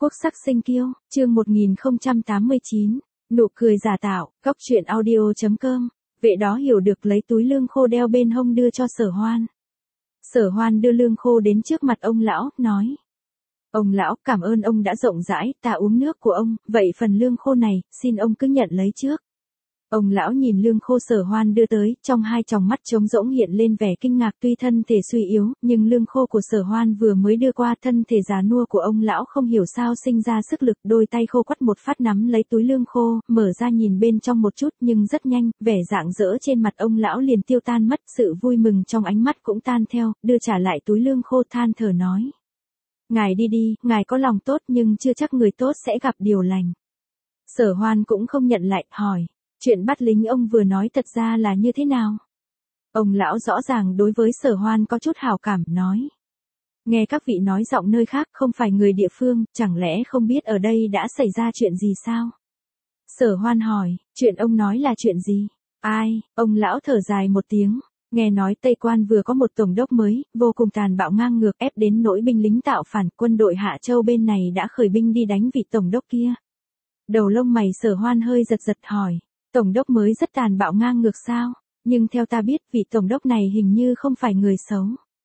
Quốc sắc sinh kiêu, chương 1089, nụ cười giả tạo, góc truyện audio.com, vệ đó hiểu được lấy túi lương khô đeo bên hông đưa cho Sở Hoan. Sở Hoan đưa lương khô đến trước mặt ông lão, nói. Ông lão, cảm ơn ông đã rộng rãi, ta uống nước của ông, vậy phần lương khô này, xin ông cứ nhận lấy trước. Ông lão nhìn lương khô Sở Hoan đưa tới, trong hai tròng mắt trống rỗng hiện lên vẻ kinh ngạc, tuy thân thể suy yếu, nhưng lương khô của Sở Hoan vừa mới đưa qua, thân thể già nua của ông lão không hiểu sao sinh ra sức lực, đôi tay khô quắt một phát nắm lấy túi lương khô, mở ra nhìn bên trong một chút, nhưng rất nhanh, vẻ rạng rỡ trên mặt ông lão liền tiêu tan mất, sự vui mừng trong ánh mắt cũng tan theo, đưa trả lại túi lương khô, than thở nói. Ngài đi đi, ngài có lòng tốt nhưng chưa chắc người tốt sẽ gặp điều lành. Sở Hoan cũng không nhận lại, hỏi. Chuyện bắt lính ông vừa nói thật ra là như thế nào? Ông lão rõ ràng đối với Sở Hoan có chút hảo cảm, nói. Nghe các vị nói giọng nơi khác không phải người địa phương, chẳng lẽ không biết ở đây đã xảy ra chuyện gì sao? Sở Hoan hỏi, chuyện ông nói là chuyện gì? Ai? Ông lão thở dài một tiếng. Nghe nói Tây Quan vừa có một tổng đốc mới, vô cùng tàn bạo ngang ngược, ép đến nỗi binh lính tạo phản, quân đội Hạ Châu bên này đã khởi binh đi đánh vị tổng đốc kia. Đầu lông mày Sở Hoan hơi giật giật hỏi. Tổng đốc mới rất tàn bạo ngang ngược sao? Nhưng theo ta biết vị tổng đốc này hình như không phải người xấu.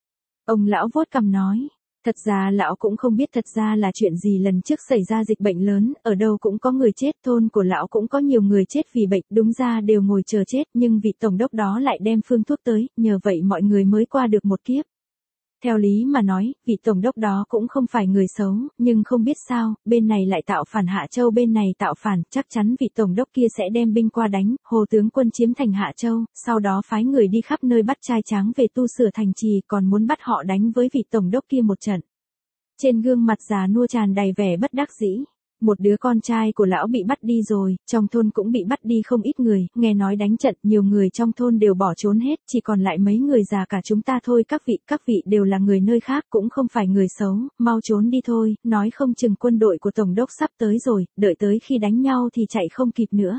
Ông lão vuốt cằm nói. Thật ra lão cũng không biết thật ra là chuyện gì, lần trước xảy ra dịch bệnh lớn, ở đâu cũng có người chết, thôn của lão cũng có nhiều người chết vì bệnh, đúng ra đều ngồi chờ chết, nhưng vị tổng đốc đó lại đem phương thuốc tới, nhờ vậy mọi người mới qua được một kiếp. Theo lý mà nói, vị tổng đốc đó cũng không phải người xấu, nhưng không biết sao, bên này lại tạo phản, Hạ Châu bên này tạo phản, chắc chắn vị tổng đốc kia sẽ đem binh qua đánh, Hồ tướng quân chiếm thành Hạ Châu, sau đó phái người đi khắp nơi bắt trai tráng về tu sửa thành trì, còn muốn bắt họ đánh với vị tổng đốc kia một trận. Trên gương mặt già nua tràn đầy vẻ bất đắc dĩ. Một đứa con trai của lão bị bắt đi rồi, trong thôn cũng bị bắt đi không ít người, nghe nói đánh trận, nhiều người trong thôn đều bỏ trốn hết, chỉ còn lại mấy người già cả chúng ta thôi, các vị đều là người nơi khác, cũng không phải người xấu, mau trốn đi thôi, nói không chừng quân đội của tổng đốc sắp tới rồi, đợi tới khi đánh nhau thì chạy không kịp nữa.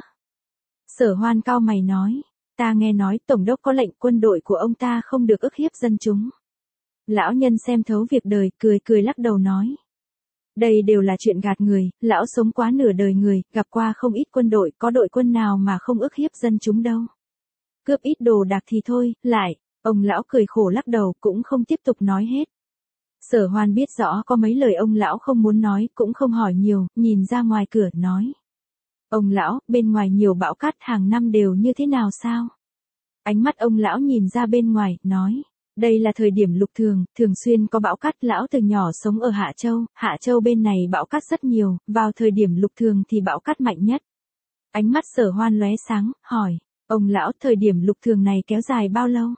Sở Hoan cau mày nói, ta nghe nói tổng đốc có lệnh quân đội của ông ta không được ức hiếp dân chúng. Lão nhân xem thấu việc đời, cười lắc đầu nói. Đây đều là chuyện gạt người, lão sống quá nửa đời người, gặp qua không ít quân đội, có đội quân nào mà không ức hiếp dân chúng đâu. Cướp ít đồ đạc thì thôi, lại, ông lão cười khổ lắc đầu, cũng không tiếp tục nói hết. Sở Hoan biết rõ có mấy lời ông lão không muốn nói, cũng không hỏi nhiều, nhìn ra ngoài cửa, nói. Ông lão, bên ngoài nhiều bão cát hàng năm đều như thế nào sao? Ánh mắt ông lão nhìn ra bên ngoài, nói. Đây là thời điểm lục thường, thường xuyên có bão cát, lão từ nhỏ sống ở Hạ Châu bên này bão cát rất nhiều, vào thời điểm lục thường thì bão cát mạnh nhất. Ánh mắt Sở Hoan lóe sáng, hỏi, ông lão, thời điểm lục thường này kéo dài bao lâu?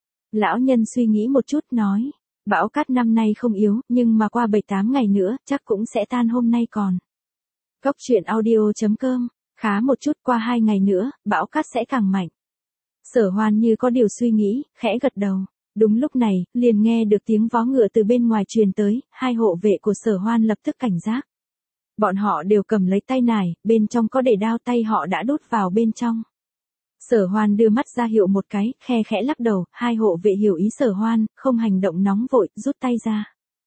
Lão nhân suy nghĩ một chút, nói, bão cát năm nay không yếu, nhưng mà qua 7-8 ngày nữa, chắc cũng sẽ tan, hôm nay còn. Góc truyện audio.com, khá một chút, qua 2 ngày nữa, bão cát sẽ càng mạnh. Sở Hoan như có điều suy nghĩ, khẽ gật đầu. Đúng lúc này, liền nghe được tiếng vó ngựa từ bên ngoài truyền tới, hai hộ vệ của Sở Hoan lập tức cảnh giác. Bọn họ đều cầm lấy tay nải, bên trong có để đao, tay họ đã đút vào bên trong. Sở Hoan đưa mắt ra hiệu một cái, khe khẽ lắc đầu, hai hộ vệ hiểu ý Sở Hoan, không hành động nóng vội, rút tay ra.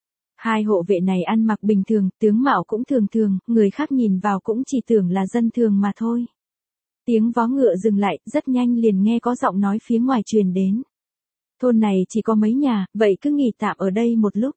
Hai hộ vệ này ăn mặc bình thường, tướng mạo cũng thường thường, người khác nhìn vào cũng chỉ tưởng là dân thường mà thôi. Tiếng vó ngựa dừng lại, rất nhanh liền nghe có giọng nói phía ngoài truyền đến. Thôn này chỉ có mấy nhà, vậy cứ nghỉ tạm ở đây một lúc.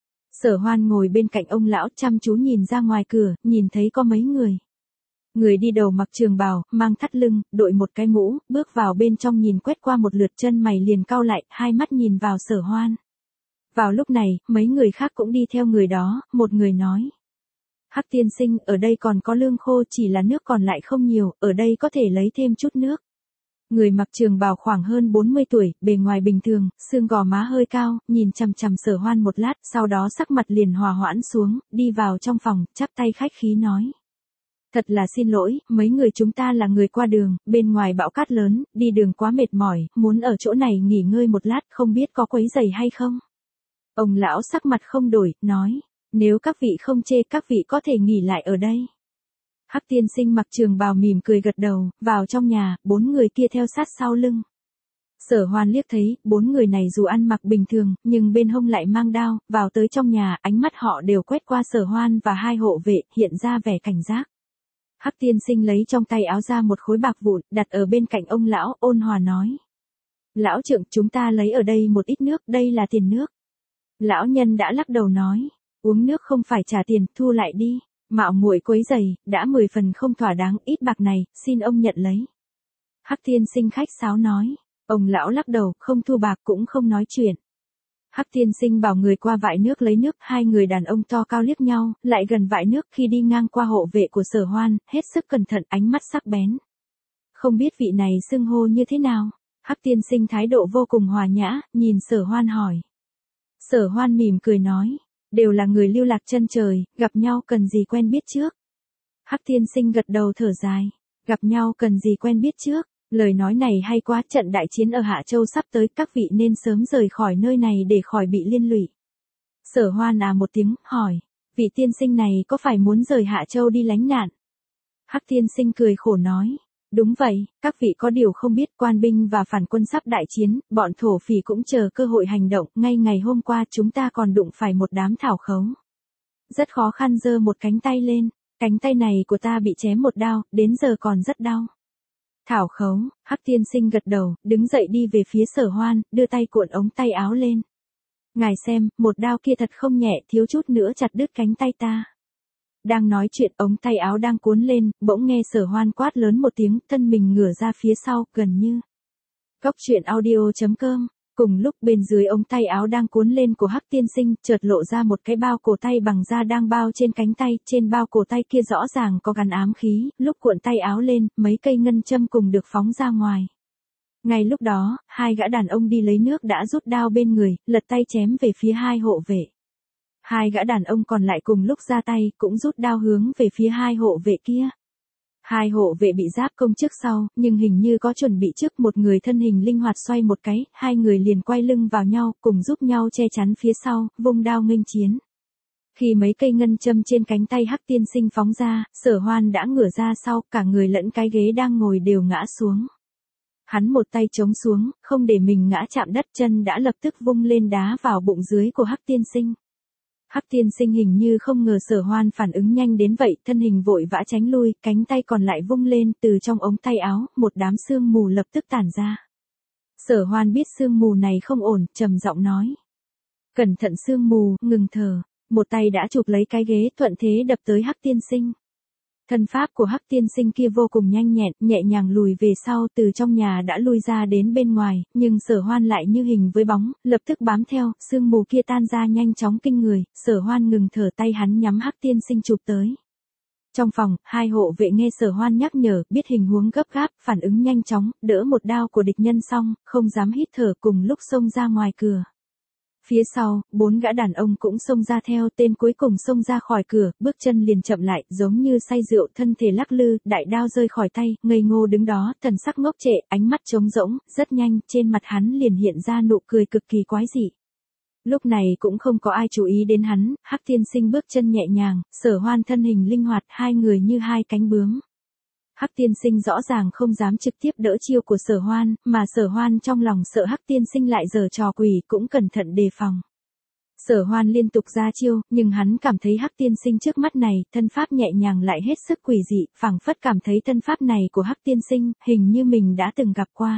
Sở Hoan ngồi bên cạnh ông lão chăm chú nhìn ra ngoài cửa, nhìn thấy có mấy người. Người đi đầu mặc trường bào, mang thắt lưng, đội một cái mũ, bước vào bên trong nhìn quét qua một lượt, chân mày liền cau lại, hai mắt nhìn vào Sở Hoan. Vào lúc này, mấy người khác cũng đi theo người đó, một người nói. Hắc tiên sinh, ở đây còn có lương khô, chỉ là nước còn lại không nhiều, ở đây có thể lấy thêm chút nước. Người mặc trường bào khoảng hơn 40 tuổi, bề ngoài bình thường, xương gò má hơi cao, nhìn chằm chằm Sở Hoan một lát, sau đó sắc mặt liền hòa hoãn xuống, đi vào trong phòng, chắp tay khách khí nói. Thật là xin lỗi, mấy người chúng ta là người qua đường, bên ngoài bão cát lớn, đi đường quá mệt mỏi, muốn ở chỗ này nghỉ ngơi một lát, không biết có quấy rầy hay không? Ông lão sắc mặt không đổi, nói, nếu các vị không chê, các vị có thể nghỉ lại ở đây. Hắc tiên sinh mặc trường bào mỉm cười gật đầu, vào trong nhà, 4 người kia theo sát sau lưng. Sở Hoan liếc thấy, 4 người này dù ăn mặc bình thường, nhưng bên hông lại mang đao, vào tới trong nhà, ánh mắt họ đều quét qua Sở Hoan và 2 hộ vệ, hiện ra vẻ cảnh giác. Hắc tiên sinh lấy trong tay áo ra một khối bạc vụn, đặt ở bên cạnh ông lão, ôn hòa nói. Lão trượng, chúng ta lấy ở đây một ít nước, đây là tiền nước. Lão nhân đã lắc đầu nói, uống nước không phải trả tiền, thu lại đi. Mạo muội quấy giày, đã 10 phần không thỏa đáng, ít bạc này, xin ông nhận lấy. Hắc tiên sinh khách sáo nói. Ông lão lắc đầu, không thu bạc cũng không nói chuyện. Hắc tiên sinh bảo người qua vại nước lấy nước, 2 người đàn ông to cao liếc nhau, lại gần vại nước khi đi ngang qua hộ vệ của Sở Hoan, hết sức cẩn thận, ánh mắt sắc bén. Không biết vị này xưng hô như thế nào? Hắc tiên sinh thái độ vô cùng hòa nhã, nhìn Sở Hoan hỏi. Sở Hoan mỉm cười nói, đều là người lưu lạc chân trời, gặp nhau cần gì quen biết trước. Hắc tiên sinh gật đầu thở dài, gặp nhau cần gì quen biết trước. Lời nói này hay quá, trận đại chiến ở Hạ Châu sắp tới, các vị nên sớm rời khỏi nơi này để khỏi bị liên lụy. Sở Hoan một tiếng, hỏi, vị tiên sinh này có phải muốn rời Hạ Châu đi lánh nạn? Hắc tiên sinh cười khổ nói, đúng vậy, các vị có điều không biết, quan binh và phản quân sắp đại chiến, bọn thổ phỉ cũng chờ cơ hội hành động, ngay ngày hôm qua chúng ta còn đụng phải một đám thảo khấu. Rất khó khăn giơ một cánh tay lên, cánh tay này của ta bị chém một đao, đến giờ còn rất đau. Thảo khấu, Hắc tiên sinh gật đầu, đứng dậy đi về phía Sở Hoan, đưa tay cuộn ống tay áo lên. Ngài xem, một đao kia thật không nhẹ, thiếu chút nữa chặt đứt cánh tay ta. Đang nói chuyện, ống tay áo đang cuốn lên, bỗng nghe Sở Hoan quát lớn một tiếng, thân mình ngửa ra phía sau, gần như. Cóc truyện audio.com. Cùng lúc bên dưới ống tay áo đang cuốn lên của Hắc tiên sinh, chợt lộ ra một cái bao cổ tay bằng da đang bao trên cánh tay, trên bao cổ tay kia rõ ràng có gắn ám khí, lúc cuộn tay áo lên, mấy cây ngân châm cùng được phóng ra ngoài. Ngay lúc đó, 2 gã đàn ông đi lấy nước đã rút đao bên người, lật tay chém về phía 2 hộ vệ. 2 gã đàn ông còn lại cùng lúc ra tay, cũng rút đao hướng về phía 2 hộ vệ kia. 2 hộ vệ bị giáp công trước sau, nhưng hình như có chuẩn bị trước, một người thân hình linh hoạt xoay một cái, 2 người liền quay lưng vào nhau, cùng giúp nhau che chắn phía sau, vung đao nghênh chiến. Khi mấy cây ngân châm trên cánh tay Hắc tiên sinh phóng ra, Sở Hoan đã ngửa ra sau, cả người lẫn cái ghế đang ngồi đều ngã xuống. Hắn một tay chống xuống, không để mình ngã chạm đất, chân đã lập tức vung lên đá vào bụng dưới của Hắc tiên sinh. Hắc tiên sinh hình như không ngờ Sở Hoan phản ứng nhanh đến vậy, thân hình vội vã tránh lui, cánh tay còn lại vung lên, từ trong ống tay áo, một đám sương mù lập tức tản ra. Sở Hoan biết sương mù này không ổn, trầm giọng nói. Cẩn thận sương mù, ngừng thở, một tay đã chụp lấy cái ghế, thuận thế đập tới Hắc tiên sinh. Thân pháp của Hắc tiên sinh kia vô cùng nhanh nhẹn, nhẹ nhàng lùi về sau, từ trong nhà đã lui ra đến bên ngoài, nhưng Sở Hoan lại như hình với bóng, lập tức bám theo, sương mù kia tan ra nhanh chóng kinh người, Sở Hoan ngừng thở, tay hắn nhắm Hắc tiên sinh chụp tới. Trong phòng, 2 hộ vệ nghe Sở Hoan nhắc nhở, biết hình huống gấp gáp, phản ứng nhanh chóng, đỡ một đao của địch nhân xong, không dám hít thở, cùng lúc xông ra ngoài cửa. Phía sau, 4 gã đàn ông cũng xông ra theo, tên cuối cùng xông ra khỏi cửa, bước chân liền chậm lại, giống như say rượu, thân thể lắc lư, đại đao rơi khỏi tay, ngây ngô đứng đó, thần sắc ngốc trệ, ánh mắt trống rỗng, rất nhanh, trên mặt hắn liền hiện ra nụ cười cực kỳ quái dị. Lúc này cũng không có ai chú ý đến hắn, Hắc tiên sinh bước chân nhẹ nhàng, Sở Hoan thân hình linh hoạt, 2 người như 2 cánh bướm. Hắc tiên sinh rõ ràng không dám trực tiếp đỡ chiêu của Sở Hoan, mà Sở Hoan trong lòng sợ Hắc tiên sinh lại giở trò quỷ, cũng cẩn thận đề phòng. Sở Hoan liên tục ra chiêu, nhưng hắn cảm thấy Hắc tiên sinh trước mắt này, thân pháp nhẹ nhàng lại hết sức quỷ dị, phảng phất cảm thấy thân pháp này của Hắc tiên sinh, hình như mình đã từng gặp qua.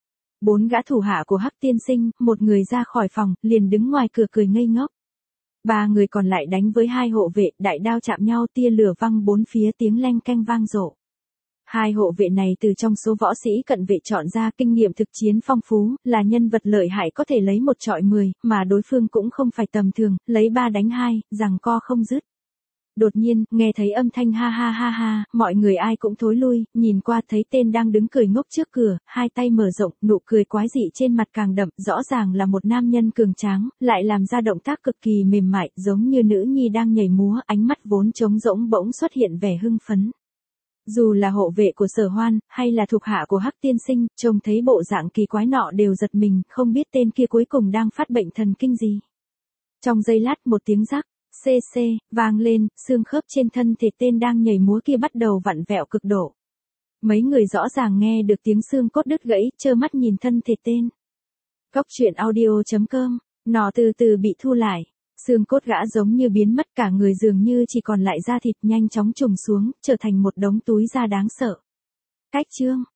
4 gã thủ hạ của Hắc tiên sinh, một người ra khỏi phòng, liền đứng ngoài cửa cười ngây ngốc. 3 người còn lại đánh với 2 hộ vệ, đại đao chạm nhau, tia lửa văng bốn phía, tiếng leng keng vang rộ. 2 hộ vệ này từ trong số võ sĩ cận vệ chọn ra, kinh nghiệm thực chiến phong phú, là nhân vật lợi hại, có thể lấy 1 chọi 10, mà đối phương cũng không phải tầm thường, lấy 3 đánh 2, giằng co không dứt. Đột nhiên, nghe thấy âm thanh ha ha ha ha, mọi người ai cũng thối lui, nhìn qua thấy tên đang đứng cười ngốc trước cửa, 2 tay mở rộng, nụ cười quái dị trên mặt càng đậm, rõ ràng là một nam nhân cường tráng, lại làm ra động tác cực kỳ mềm mại, giống như nữ nhi đang nhảy múa, ánh mắt vốn trống rỗng bỗng xuất hiện vẻ hưng phấn. Dù là hộ vệ của Sở Hoan, hay là thuộc hạ của Hắc tiên sinh, trông thấy bộ dạng kỳ quái nọ đều giật mình, không biết tên kia cuối cùng đang phát bệnh thần kinh gì. Trong giây lát, một tiếng rắc, cc, vang lên, xương khớp trên thân thể tên đang nhảy múa kia bắt đầu vặn vẹo cực độ. Mấy người rõ ràng nghe được tiếng xương cốt đứt gãy, trơ mắt nhìn thân thể tên. Góc truyện audio.com, nó từ từ bị thu lại. Xương cốt gã giống như biến mất, cả người dường như chỉ còn lại da thịt, nhanh chóng trùng xuống, trở thành một đống túi da đáng sợ. Cách chương.